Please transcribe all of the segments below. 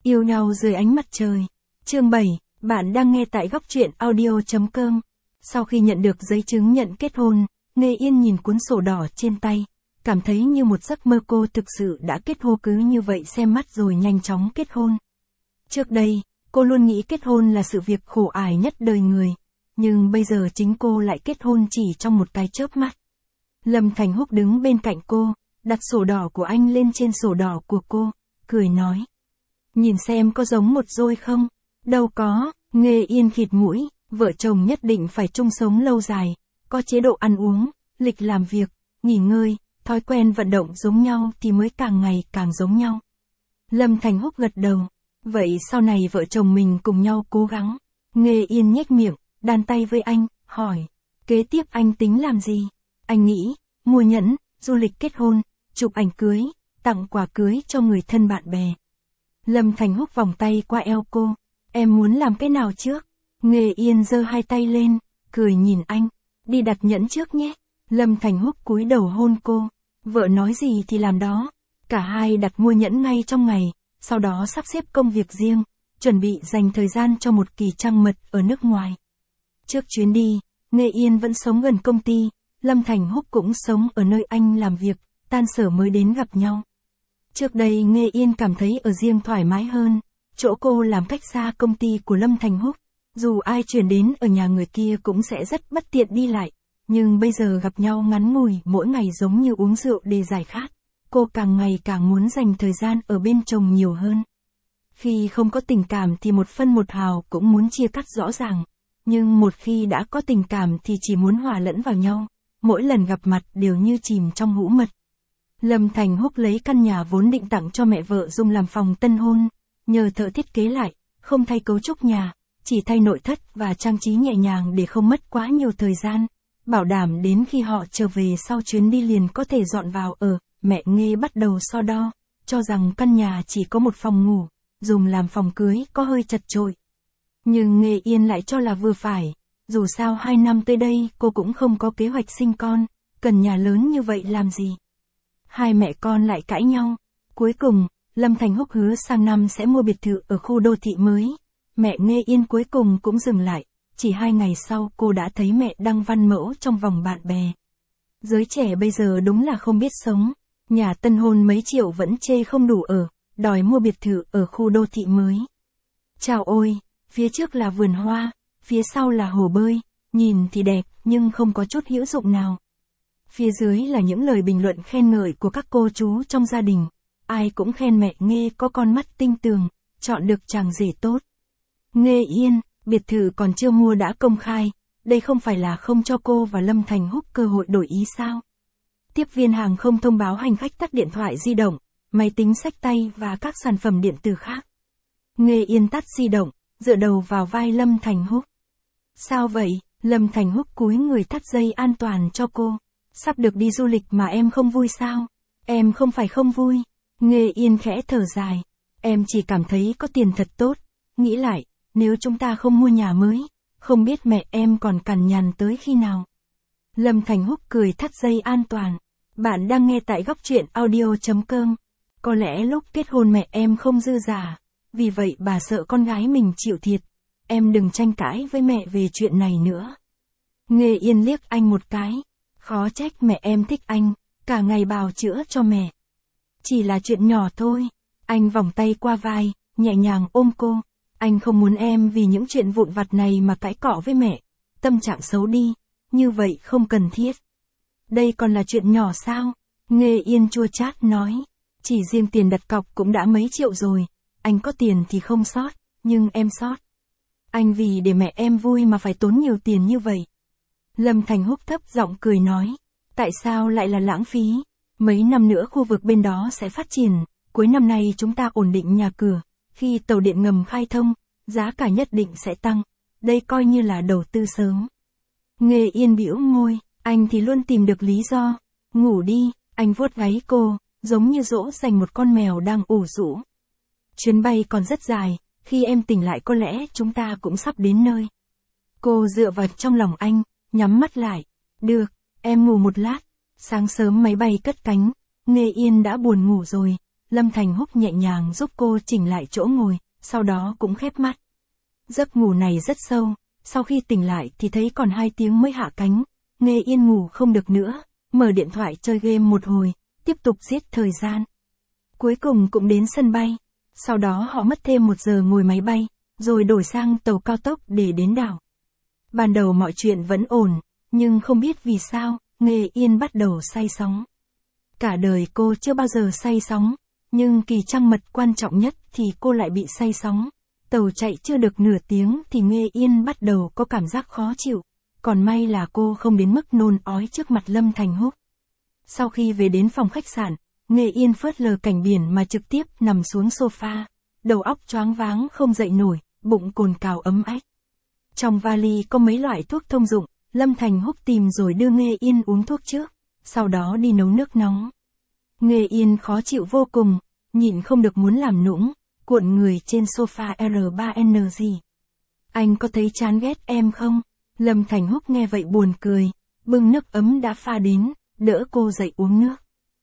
Yêu nhau dưới ánh mặt trời. Chương 7, bạn đang nghe tại góc truyện audio.com. Sau khi nhận được giấy chứng nhận kết hôn, Nghê Yên nhìn cuốn sổ đỏ trên tay, cảm thấy như một giấc mơ. Cô thực sự đã kết hôn, cứ như vậy xem mắt rồi nhanh chóng kết hôn. Trước đây, cô luôn nghĩ kết hôn là sự việc khổ ải nhất đời người, nhưng bây giờ chính cô lại kết hôn chỉ trong một cái chớp mắt. Lâm Thành Húc đứng bên cạnh cô, đặt sổ đỏ của anh lên trên sổ đỏ của cô, cười nói. Nhìn xem có giống một đôi không? Đâu có, Nghê Yên khịt mũi, vợ chồng nhất định phải chung sống lâu dài, có chế độ ăn uống, lịch làm việc, nghỉ ngơi, thói quen vận động giống nhau thì mới càng ngày càng giống nhau. Lâm Thành Húc gật đầu, vậy sau này vợ chồng mình cùng nhau cố gắng. Nghê Yên nhếch miệng, đan tay với anh, hỏi, kế tiếp anh tính làm gì? Anh nghĩ, mua nhẫn, du lịch kết hôn, chụp ảnh cưới, tặng quà cưới cho người thân bạn bè. Lâm Thành Húc vòng tay qua eo cô, em muốn làm cái nào trước? Nghê Yên giơ hai tay lên, cười nhìn anh, đi đặt nhẫn trước nhé. Lâm Thành Húc cúi đầu hôn cô, vợ nói gì thì làm đó. Cả hai đặt mua nhẫn ngay trong ngày, sau đó sắp xếp công việc riêng, chuẩn bị dành thời gian cho một kỳ trăng mật ở nước ngoài. Trước chuyến đi, Nghê Yên vẫn sống gần công ty, Lâm Thành Húc cũng sống ở nơi anh làm việc, tan sở mới đến gặp nhau. Trước đây Nghê Yên cảm thấy ở riêng thoải mái hơn, chỗ cô làm cách xa công ty của Lâm Thành Húc, dù ai chuyển đến ở nhà người kia cũng sẽ rất bất tiện đi lại, nhưng bây giờ gặp nhau ngắn ngủi mỗi ngày giống như uống rượu để giải khát, cô càng ngày càng muốn dành thời gian ở bên chồng nhiều hơn. Khi không có tình cảm thì một phân một hào cũng muốn chia cắt rõ ràng, nhưng một khi đã có tình cảm thì chỉ muốn hòa lẫn vào nhau, mỗi lần gặp mặt đều như chìm trong hũ mật. Lâm Thành Húc lấy căn nhà vốn định tặng cho mẹ vợ dùng làm phòng tân hôn, nhờ thợ thiết kế lại, không thay cấu trúc nhà, chỉ thay nội thất và trang trí nhẹ nhàng để không mất quá nhiều thời gian, bảo đảm đến khi họ trở về sau chuyến đi liền có thể dọn vào ở. Mẹ Nghê bắt đầu so đo, cho rằng căn nhà chỉ có một phòng ngủ, dùng làm phòng cưới có hơi chật chội. Nhưng Nghê Yên lại cho là vừa phải, dù sao 2 năm tới đây cô cũng không có kế hoạch sinh con, cần nhà lớn như vậy làm gì. Hai mẹ con lại cãi nhau, cuối cùng, Lâm Thành Húc hứa sang năm sẽ mua biệt thự ở khu đô thị mới. Mẹ Nghê Yên cuối cùng cũng dừng lại, chỉ 2 ngày sau cô đã thấy mẹ đăng văn mẫu trong vòng bạn bè. Giới trẻ bây giờ đúng là không biết sống, nhà tân hôn mấy triệu vẫn chê không đủ ở, đòi mua biệt thự ở khu đô thị mới. Chào ôi, phía trước là vườn hoa, phía sau là hồ bơi, nhìn thì đẹp nhưng không có chút hữu dụng nào. Phía dưới là những lời bình luận khen ngợi của các cô chú trong gia đình, ai cũng khen mẹ Nghê có con mắt tinh tường, chọn được chàng rể tốt. Nghê Yên, biệt thự còn chưa mua đã công khai, đây không phải là không cho cô và Lâm Thành Húc cơ hội đổi ý sao? Tiếp viên hàng không thông báo hành khách tắt điện thoại di động, máy tính xách tay và các sản phẩm điện tử khác. Nghê Yên tắt di động, dựa đầu vào vai Lâm Thành Húc. Sao vậy? Lâm Thành Húc cúi người thắt dây an toàn cho cô. Sắp được đi du lịch mà em không vui sao? Em không phải không vui. Nghê Yên khẽ thở dài. Em chỉ cảm thấy có tiền thật tốt. Nghĩ lại, nếu chúng ta không mua nhà mới, không biết mẹ em còn cằn nhằn tới khi nào. Lâm Thành Húc cười thắt dây an toàn. Bạn đang nghe tại góc truyện audio.com. Có lẽ lúc kết hôn mẹ em không dư giả, vì vậy bà sợ con gái mình chịu thiệt. Em đừng tranh cãi với mẹ về chuyện này nữa. Nghê Yên liếc anh một cái. Khó trách mẹ em thích anh, cả ngày bào chữa cho mẹ. Chỉ là chuyện nhỏ thôi. Anh vòng tay qua vai, nhẹ nhàng ôm cô. Anh không muốn em vì những chuyện vụn vặt này mà cãi cọ với mẹ. Tâm trạng xấu đi, như vậy không cần thiết. Đây còn là chuyện nhỏ sao? Nghê Yên chua chát nói. Chỉ riêng tiền đặt cọc cũng đã mấy triệu rồi. Anh có tiền thì không sót, nhưng em sót. Anh vì để mẹ em vui mà phải tốn nhiều tiền như vậy. Lâm Thành Húc thấp giọng cười nói. Tại sao lại là lãng phí? Mấy năm nữa khu vực bên đó sẽ phát triển. Cuối năm nay chúng ta ổn định nhà cửa. Khi tàu điện ngầm khai thông, giá cả nhất định sẽ tăng. Đây coi như là đầu tư sớm. Nghê Yên bĩu môi. Anh thì luôn tìm được lý do. Ngủ đi, anh vuốt gáy cô, giống như dỗ dành một con mèo đang ủ rũ. Chuyến bay còn rất dài, khi em tỉnh lại có lẽ chúng ta cũng sắp đến nơi. Cô dựa vào trong lòng anh, nhắm mắt lại. Được, em ngủ một lát. Sáng sớm máy bay cất cánh, Nghê Yên đã buồn ngủ rồi. Lâm Thành Húc nhẹ nhàng giúp cô chỉnh lại chỗ ngồi, sau đó cũng khép mắt. Giấc ngủ này rất sâu, sau khi tỉnh lại thì thấy còn 2 tiếng mới hạ cánh, Nghê Yên ngủ không được nữa, mở điện thoại chơi game một hồi, tiếp tục giết thời gian. Cuối cùng cũng đến sân bay, sau đó họ mất thêm 1 giờ ngồi máy bay, rồi đổi sang tàu cao tốc để đến đảo. Ban đầu mọi chuyện vẫn ổn, nhưng không biết vì sao, Nghê Yên bắt đầu say sóng. Cả đời cô chưa bao giờ say sóng, nhưng kỳ trăng mật quan trọng nhất thì cô lại bị say sóng. Tàu chạy chưa được nửa tiếng thì Nghê Yên bắt đầu có cảm giác khó chịu, còn may là cô không đến mức nôn ói trước mặt Lâm Thành Húc. Sau khi về đến phòng khách sạn, Nghê Yên phớt lờ cảnh biển mà trực tiếp nằm xuống sofa, đầu óc choáng váng không dậy nổi, bụng cồn cào ấm ách. Trong vali có mấy loại thuốc thông dụng, Lâm Thành Húc tìm rồi đưa Nghê Yên uống thuốc trước, sau đó đi nấu nước nóng. Nghê Yên khó chịu vô cùng, nhịn không được muốn làm nũng, cuộn người trên sofa R3NG. Anh có thấy chán ghét em không? Lâm Thành Húc nghe vậy buồn cười, bưng nước ấm đã pha đến, đỡ cô dậy uống nước.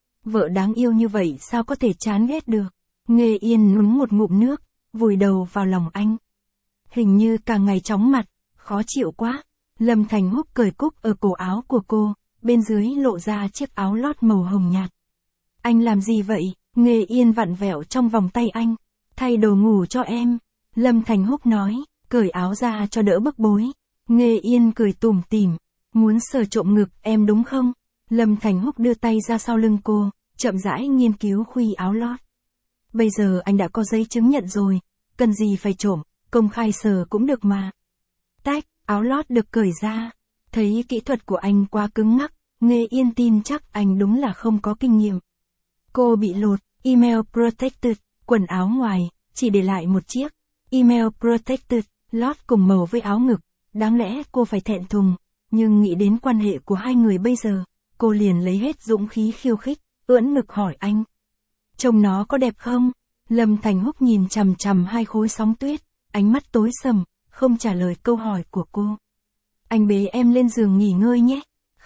Vợ đáng yêu như vậy sao có thể chán ghét được? Nghê Yên nuốt một ngụm nước, vùi đầu vào lòng anh. Hình như càng ngày chóng mặt, khó chịu quá. Lâm Thành Húc cởi cúc ở cổ áo của cô, bên dưới lộ ra chiếc áo lót màu hồng nhạt. Anh làm gì vậy? Nghê Yên vặn vẹo trong vòng tay anh. Thay đồ ngủ cho em. Lâm Thành Húc nói, cởi áo ra cho đỡ bức bối. Nghê Yên cười tủm tỉm, muốn sờ trộm ngực em đúng không? Lâm Thành Húc đưa tay ra sau lưng cô, chậm rãi nghiên cứu khuy áo lót. Bây giờ anh đã có giấy chứng nhận rồi, cần gì phải trộm, công khai sờ cũng được mà. Tách, áo lót được cởi ra. Thấy kỹ thuật của anh quá cứng ngắc, Nghê Yên tin chắc anh đúng là không có kinh nghiệm. Cô bị lột, email protected, quần áo ngoài, chỉ để lại một chiếc. Email protected, lót cùng màu với áo ngực, đáng lẽ cô phải thẹn thùng, nhưng nghĩ đến quan hệ của hai người bây giờ, cô liền lấy hết dũng khí khiêu khích, ưỡn ngực hỏi anh. Trông nó có đẹp không? Lâm Thành Húc nhìn chằm chằm 2 khối sóng tuyết, ánh mắt tối sầm, không trả lời câu hỏi của cô. Anh bế em lên giường nghỉ ngơi nhé.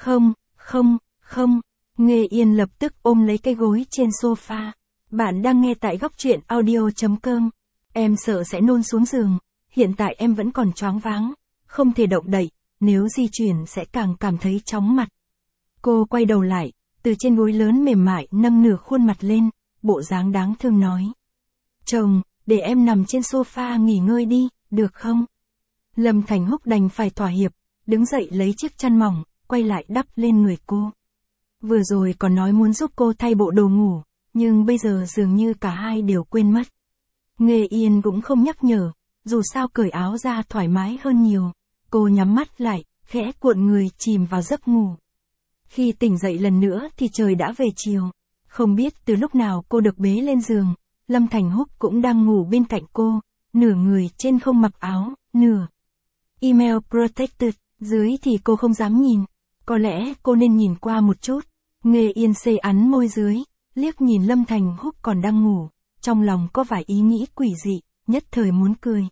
Không. Nghê Yên lập tức ôm lấy cái gối trên sofa. Bạn đang nghe tại góc truyện audio.com. Em sợ sẽ nôn xuống giường, hiện tại em vẫn còn choáng váng, không thể động đậy, nếu di chuyển sẽ càng cảm thấy chóng mặt. Cô quay đầu lại, từ trên gối lớn mềm mại nâng nửa khuôn mặt lên, bộ dáng đáng thương nói. Chồng, để em nằm trên sofa nghỉ ngơi đi, được không? Lâm Thành Húc đành phải thỏa hiệp, đứng dậy lấy chiếc chăn mỏng, quay lại đắp lên người cô. Vừa rồi còn nói muốn giúp cô thay bộ đồ ngủ, nhưng bây giờ dường như cả hai đều quên mất. Nghê Yên cũng không nhắc nhở, dù sao cởi áo ra thoải mái hơn nhiều. Cô nhắm mắt lại, khẽ cuộn người chìm vào giấc ngủ. Khi tỉnh dậy lần nữa thì trời đã về chiều. Không biết từ lúc nào cô được bế lên giường, Lâm Thành Húc cũng đang ngủ bên cạnh cô, nửa người trên không mặc áo, nửa. Email protected, dưới thì cô không dám nhìn. Có lẽ cô nên nhìn qua một chút. Nghê Yên xê ắn môi dưới, liếc nhìn Lâm Thành Húc còn đang ngủ, trong lòng có vài ý nghĩ quỷ dị, nhất thời muốn cười.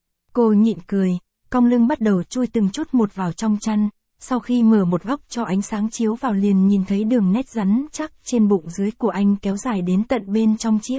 Cô nhịn cười, cong lưng bắt đầu chui từng chút một vào trong chăn, sau khi mở một góc cho ánh sáng chiếu vào liền nhìn thấy đường nét rắn chắc trên bụng dưới của anh kéo dài đến tận bên trong chiếc.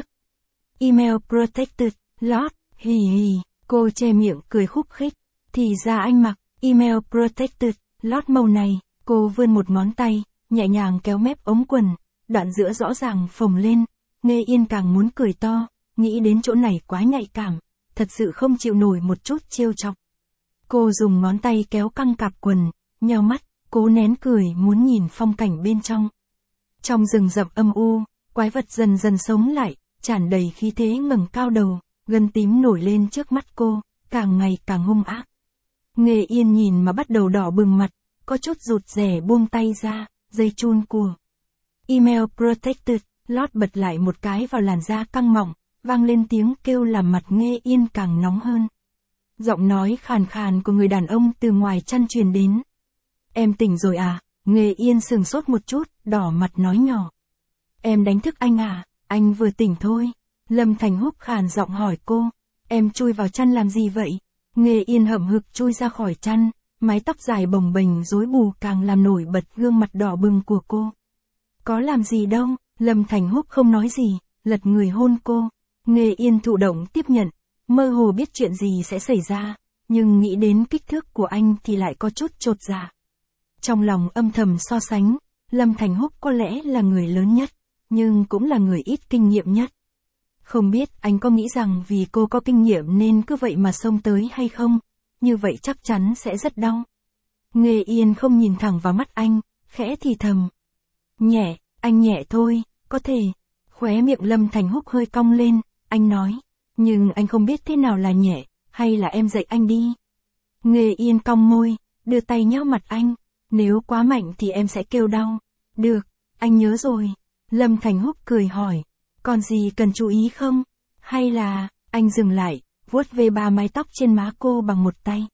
Email protected, lót, hì hì, cô che miệng cười khúc khích, thì ra anh mặc, email protected, lót màu này, cô vươn một ngón tay, nhẹ nhàng kéo mép ống quần, đoạn giữa rõ ràng phồng lên. Nghê Yên càng muốn cười to, nghĩ đến chỗ này quá nhạy cảm, thật sự không chịu nổi một chút trêu chọc. Cô dùng ngón tay kéo căng cạp quần, nheo mắt, cố nén cười muốn nhìn phong cảnh bên trong. Trong rừng rậm âm u, quái vật dần dần sống lại, tràn đầy khí thế ngẩng cao đầu, gân tím nổi lên trước mắt cô, càng ngày càng hung ác. Nghê Yên nhìn mà bắt đầu đỏ bừng mặt, có chút rụt rè buông tay ra, dây chun của Email protected, lót bật lại một cái vào làn da căng mỏng, vang lên tiếng kêu làm mặt Nghê Yên càng nóng hơn. Giọng nói khàn khàn của người đàn ông từ ngoài chăn truyền đến. Em tỉnh rồi à? Nghê Yên sừng sốt một chút, đỏ mặt nói nhỏ. Em đánh thức anh à? Anh vừa tỉnh thôi. Lâm Thành Húc khàn giọng hỏi cô. Em chui vào chăn làm gì vậy? Nghê Yên hậm hực chui ra khỏi chăn, mái tóc dài bồng bềnh rối bù càng làm nổi bật gương mặt đỏ bừng của cô. Có làm gì đâu, Lâm Thành Húc không nói gì, lật người hôn cô. Nghê Yên thụ động tiếp nhận, mơ hồ biết chuyện gì sẽ xảy ra, nhưng nghĩ đến kích thước của anh thì lại có chút chột dạ. Trong lòng âm thầm so sánh, Lâm Thành Húc có lẽ là người lớn nhất, nhưng cũng là người ít kinh nghiệm nhất. Không biết anh có nghĩ rằng vì cô có kinh nghiệm nên cứ vậy mà xông tới hay không, như vậy chắc chắn sẽ rất đau. Nghê Yên không nhìn thẳng vào mắt anh, khẽ thì thầm. Nhẹ, anh nhẹ thôi, có thể. Khóe miệng Lâm Thành Húc hơi cong lên, anh nói. Nhưng anh không biết thế nào là nhẹ, hay là em dạy anh đi. Nghê Yên cong môi, đưa tay nhéo mặt anh. Nếu quá mạnh thì em sẽ kêu đau. Được, anh nhớ rồi. Lâm Thành Húc cười hỏi. Còn gì cần chú ý không? Hay là, anh dừng lại, vuốt về 3 mái tóc trên má cô bằng một tay.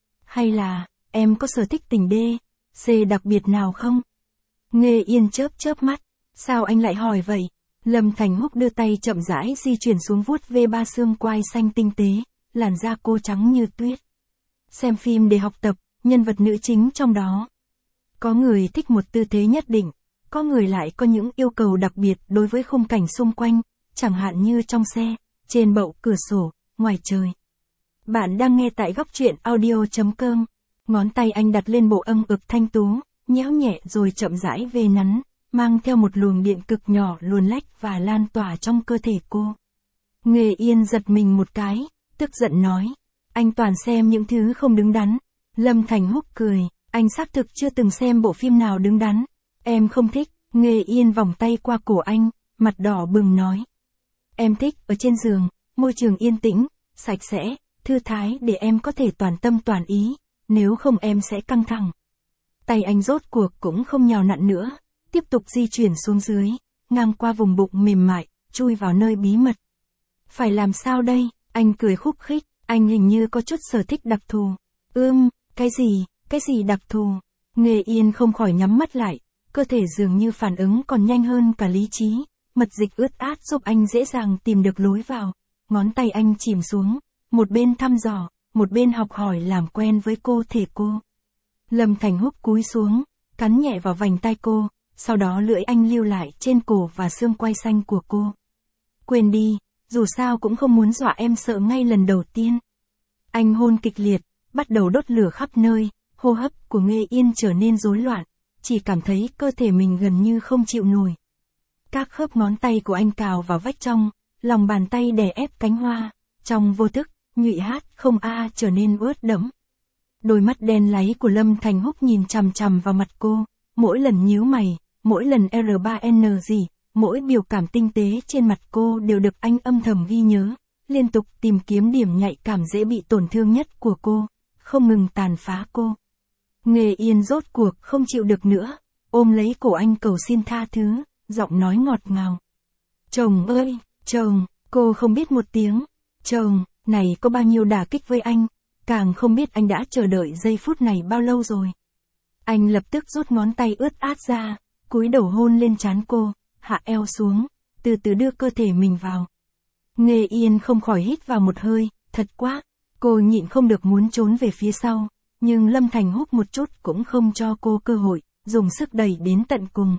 Hay là, em có sở thích tình đê, C đặc biệt nào không? Nghê Yên chớp mắt. Sao anh lại hỏi vậy? Lâm Thành Húc đưa tay chậm rãi di chuyển xuống vuốt ve 3 xương quai xanh tinh tế, làn da cô trắng như tuyết. Xem phim để học tập, nhân vật nữ chính trong đó. Có người thích một tư thế nhất định, có người lại có những yêu cầu đặc biệt đối với khung cảnh xung quanh, chẳng hạn như trong xe, trên bậu cửa sổ, ngoài trời. Bạn đang nghe tại góc truyện audio.com. Ngón tay anh đặt lên bộ âm ực thanh tú, nhéo nhẹ rồi chậm rãi về nắn, mang theo một luồng điện cực nhỏ luồn lách và lan tỏa trong cơ thể cô. Nghê Yên giật mình một cái, tức giận nói. Anh toàn xem những thứ không đứng đắn. Lâm Thành Húc cười, anh xác thực chưa từng xem bộ phim nào đứng đắn. Em không thích. Nghê Yên vòng tay qua cổ anh, mặt đỏ bừng nói. Em thích ở trên giường, môi trường yên tĩnh, sạch sẽ, thư thái để em có thể toàn tâm toàn ý, nếu không em sẽ căng thẳng. Tay anh rốt cuộc cũng không nhào nặn nữa, tiếp tục di chuyển xuống dưới, ngang qua vùng bụng mềm mại, chui vào nơi bí mật. Phải làm sao đây? Anh cười khúc khích, anh hình như có chút sở thích đặc thù. Cái gì đặc thù? Nghê Yên không khỏi nhắm mắt lại, cơ thể dường như phản ứng còn nhanh hơn cả lý trí, mật dịch ướt át giúp anh dễ dàng tìm được lối vào. Ngón tay anh chìm xuống, một bên thăm dò, một bên học hỏi làm quen với cô thể cô. Lâm Thành Húc cúi xuống, cắn nhẹ vào vành tai cô, sau đó lưỡi anh lưu lại trên cổ và xương quai xanh của cô. Quên đi, dù sao cũng không muốn dọa em sợ ngay lần đầu tiên. Anh hôn kịch liệt, bắt đầu đốt lửa khắp nơi, hô hấp của Nghê Yên trở nên rối loạn, chỉ cảm thấy cơ thể mình gần như không chịu nổi. Các khớp ngón tay của anh cào vào vách trong, lòng bàn tay đè ép cánh hoa, trong vô thức, nhụy hát không a trở nên ướt đẫm. Đôi mắt đen láy của Lâm Thành Húc nhìn chằm chằm vào mặt cô, mỗi lần nhíu mày, mỗi lần R3N gì, mỗi biểu cảm tinh tế trên mặt cô đều được anh âm thầm ghi nhớ, liên tục tìm kiếm điểm nhạy cảm dễ bị tổn thương nhất của cô, không ngừng tàn phá cô. Nghê Yên rốt cuộc không chịu được nữa, ôm lấy cổ anh cầu xin tha thứ, giọng nói ngọt ngào. Chồng ơi, chồng, cô không biết một tiếng, chồng, này có bao nhiêu đả kích với anh, càng không biết anh đã chờ đợi giây phút này bao lâu rồi. Anh lập tức rút ngón tay ướt át ra, cúi đầu hôn lên trán cô, hạ eo xuống, từ từ đưa cơ thể mình vào. Nghê Yên không khỏi hít vào một hơi, thật quá, cô nhịn không được muốn trốn về phía sau, nhưng Lâm Thành Húc một chút cũng không cho cô cơ hội, dùng sức đẩy đến tận cùng.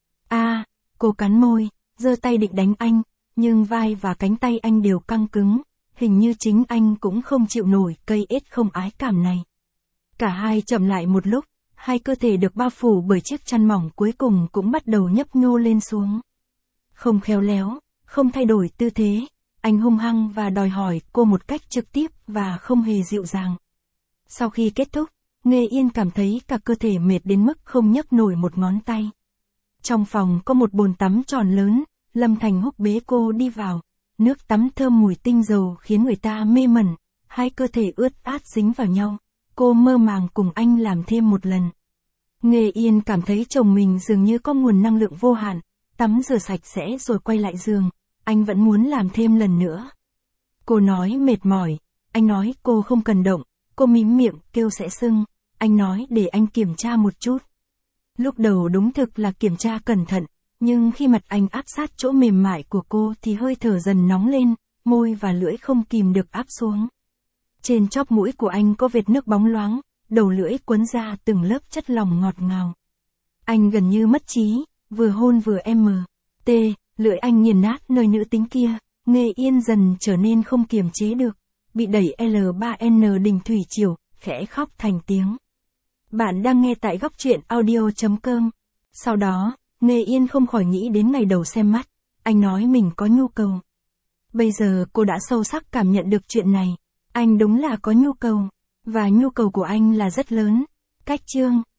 Cô cắn môi, giơ tay định đánh anh, nhưng vai và cánh tay anh đều căng cứng, hình như chính anh cũng không chịu nổi cây ết không ái cảm này. Cả hai chậm lại một lúc, hai cơ thể được bao phủ bởi chiếc chăn mỏng cuối cùng cũng bắt đầu nhấp nhô lên xuống. Không khéo léo, không thay đổi tư thế, anh hung hăng và đòi hỏi cô một cách trực tiếp và không hề dịu dàng. Sau khi kết thúc, Nghê Yên cảm thấy cả cơ thể mệt đến mức không nhấc nổi một ngón tay. Trong phòng có một bồn tắm tròn lớn, Lâm Thành Húc bế cô đi vào. Nước tắm thơm mùi tinh dầu khiến người ta mê mẩn, hai cơ thể ướt át dính vào nhau. Cô mơ màng cùng anh làm thêm một lần. Nghê Yên cảm thấy chồng mình dường như có nguồn năng lượng vô hạn, tắm rửa sạch sẽ rồi quay lại giường, anh vẫn muốn làm thêm lần nữa. Cô nói mệt mỏi, anh nói cô không cần động, cô mím miệng kêu sẽ sưng, anh nói để anh kiểm tra một chút. Lúc đầu đúng thực là kiểm tra cẩn thận, nhưng khi mặt anh áp sát chỗ mềm mại của cô thì hơi thở dần nóng lên, môi và lưỡi không kìm được áp xuống. Trên chóp mũi của anh có vệt nước bóng loáng, đầu lưỡi quấn ra từng lớp chất lỏng ngọt ngào. Anh gần như mất trí, vừa hôn vừa Lưỡi anh nghiền nát nơi nữ tính kia, Nghê Yên dần trở nên không kiềm chế được, bị đẩy L3N đình thủy triều, khẽ khóc thành tiếng. Bạn đang nghe tại góc truyện audio.com. Sau đó, Nghê Yên không khỏi nghĩ đến ngày đầu xem mắt, anh nói mình có nhu cầu. Bây giờ cô đã sâu sắc cảm nhận được chuyện này, anh đúng là có nhu cầu, và nhu cầu của anh là rất lớn. Cách chương